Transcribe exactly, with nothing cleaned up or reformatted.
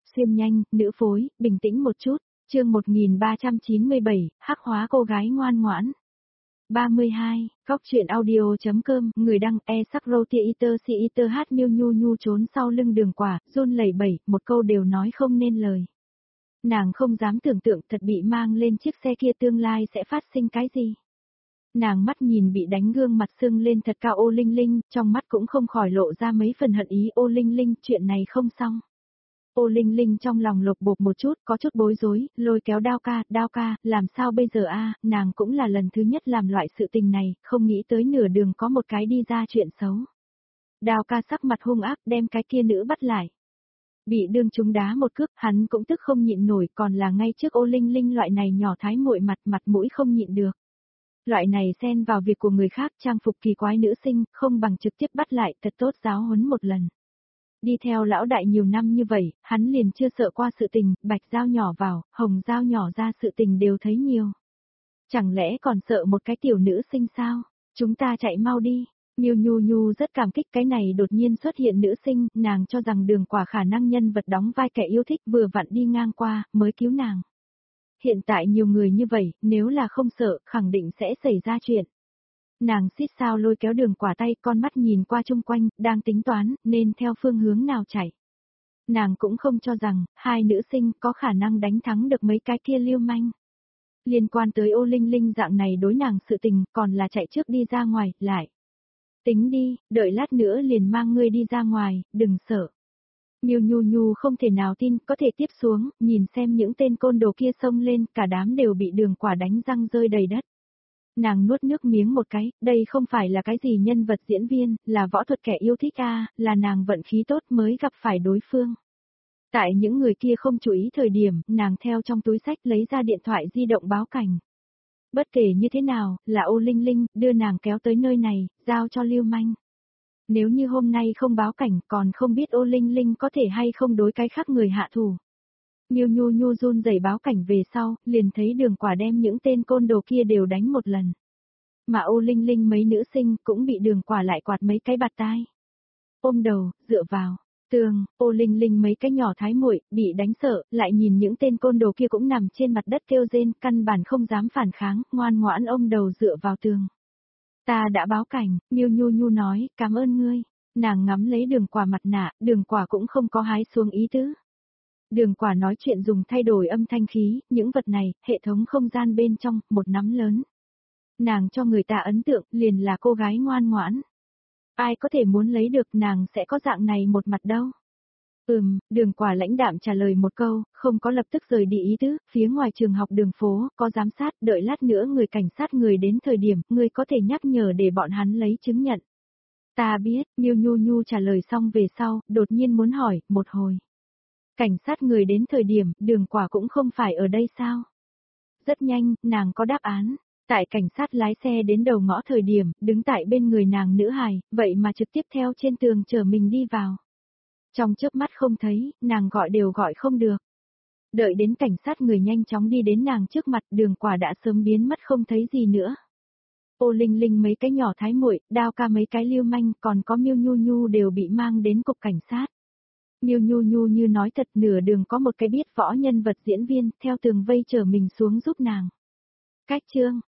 xuyên nhanh, nữ phối, bình tĩnh một chút, chương một nghìn ba trăm chín mươi bảy, hắc hóa cô gái ngoan ngoãn. ba mươi hai, Góc truyện audio.com, người đăng e sắc roti iter si iter hát miu nhu nhu trốn sau lưng Đường Quả, run lẩy bẩy, một câu đều nói không nên lời. Nàng không dám tưởng tượng thật bị mang lên chiếc xe kia tương lai sẽ phát sinh cái gì. Nàng mắt nhìn bị đánh gương mặt sưng lên thật cao Ô Linh Linh, trong mắt cũng không khỏi lộ ra mấy phần hận ý. Ô Linh Linh, chuyện này không xong. Ô Linh Linh trong lòng lột bột một chút, có chút bối rối, lôi kéo Đao ca, Đao ca, làm sao bây giờ a? Nàng cũng là lần thứ nhất làm loại sự tình này, không nghĩ tới nửa đường có một cái đi ra chuyện xấu. Đao ca sắc mặt hung ác đem cái kia nữ bắt lại. Bị đương trúng đá một cước, hắn cũng tức không nhịn nổi, còn là ngay trước Ô Linh Linh loại này nhỏ thái muội mặt mặt mũi không nhịn được. Loại này xen vào việc của người khác, trang phục kỳ quái nữ sinh, không bằng trực tiếp bắt lại, thật tốt giáo huấn một lần. Đi theo lão đại nhiều năm như vậy, hắn liền chưa sợ qua sự tình, bạch dao nhỏ vào, hồng dao nhỏ ra sự tình đều thấy nhiều. Chẳng lẽ còn sợ một cái tiểu nữ sinh sao? Chúng ta chạy mau đi. Miu Nhu Nhu rất cảm kích cái này đột nhiên xuất hiện nữ sinh, nàng cho rằng Đường Quả khả năng nhân vật đóng vai kẻ yêu thích vừa vặn đi ngang qua, mới cứu nàng. Hiện tại nhiều người như vậy, nếu là không sợ, khẳng định sẽ xảy ra chuyện. Nàng xít sao lôi kéo Đường Quả tay, con mắt nhìn qua chung quanh, đang tính toán, nên theo phương hướng nào chạy. Nàng cũng không cho rằng, hai nữ sinh có khả năng đánh thắng được mấy cái kia lưu manh. Liên quan tới Ô Linh Linh dạng này đối nàng sự tình, còn là chạy trước đi ra ngoài, lại. Tính đi, đợi lát nữa liền mang ngươi đi ra ngoài, đừng sợ. Miu Nhu Nhu không thể nào tin, có thể tiếp xuống, nhìn xem những tên côn đồ kia xông lên, cả đám đều bị Đường Quả đánh răng rơi đầy đất. Nàng nuốt nước miếng một cái, đây không phải là cái gì nhân vật diễn viên, là võ thuật kẻ yêu thích a, là nàng vận khí tốt mới gặp phải đối phương. Tại những người kia không chú ý thời điểm, nàng theo trong túi sách lấy ra điện thoại di động báo cảnh. Bất kể như thế nào, là Ô Linh Linh, đưa nàng kéo tới nơi này, giao cho lưu manh. Nếu như hôm nay không báo cảnh, còn không biết Ô Linh Linh có thể hay không đối cái khác người hạ thủ. Miu Nhu Nhu run rẩy báo cảnh về sau, liền thấy Đường Quả đem những tên côn đồ kia đều đánh một lần. Mà Ô Linh Linh mấy nữ sinh cũng bị Đường Quả lại quạt mấy cái bạt tai. Ôm đầu, dựa vào tường, Ô Linh Linh mấy cái nhỏ thái muội bị đánh sợ, lại nhìn những tên côn đồ kia cũng nằm trên mặt đất kêu rên, căn bản không dám phản kháng, ngoan ngoãn ôm đầu dựa vào tường. Ta đã báo cảnh, Miu Nhu Nhu nói, cảm ơn ngươi. Nàng ngắm lấy Đường Quả mặt nạ, Đường Quả cũng không có hái xuống ý tứ. Đường Quả nói chuyện dùng thay đổi âm thanh khí, những vật này, hệ thống không gian bên trong, một nắm lớn. Nàng cho người ta ấn tượng, liền là cô gái ngoan ngoãn. Ai có thể muốn lấy được nàng sẽ có dạng này một mặt đâu. Ừm, Đường Quả lãnh đạm trả lời một câu, không có lập tức rời đi ý tứ, phía ngoài trường học đường phố, có giám sát, đợi lát nữa người cảnh sát người đến thời điểm, người có thể nhắc nhở để bọn hắn lấy chứng nhận. Ta biết, Miu Nhu Nhu trả lời xong về sau, đột nhiên muốn hỏi, một hồi. Cảnh sát người đến thời điểm, Đường Quả cũng không phải ở đây sao? Rất nhanh, nàng có đáp án. Tại cảnh sát lái xe đến đầu ngõ thời điểm, đứng tại bên người nàng nữ hài, vậy mà trực tiếp theo trên tường chở mình đi vào. Trong chớp mắt không thấy, nàng gọi đều gọi không được. Đợi đến cảnh sát người nhanh chóng đi đến nàng trước mặt, Đường Quả đã sớm biến mất không thấy gì nữa. Ô Linh Linh mấy cái nhỏ thái muội, Đao ca mấy cái lưu manh, còn có Miu Nhu Nhu đều bị mang đến cục cảnh sát. Miu Nhu Nhu như nói thật, nửa đường có một cái biết võ nhân vật diễn viên, theo tường vây chở mình xuống giúp nàng. Cách chương,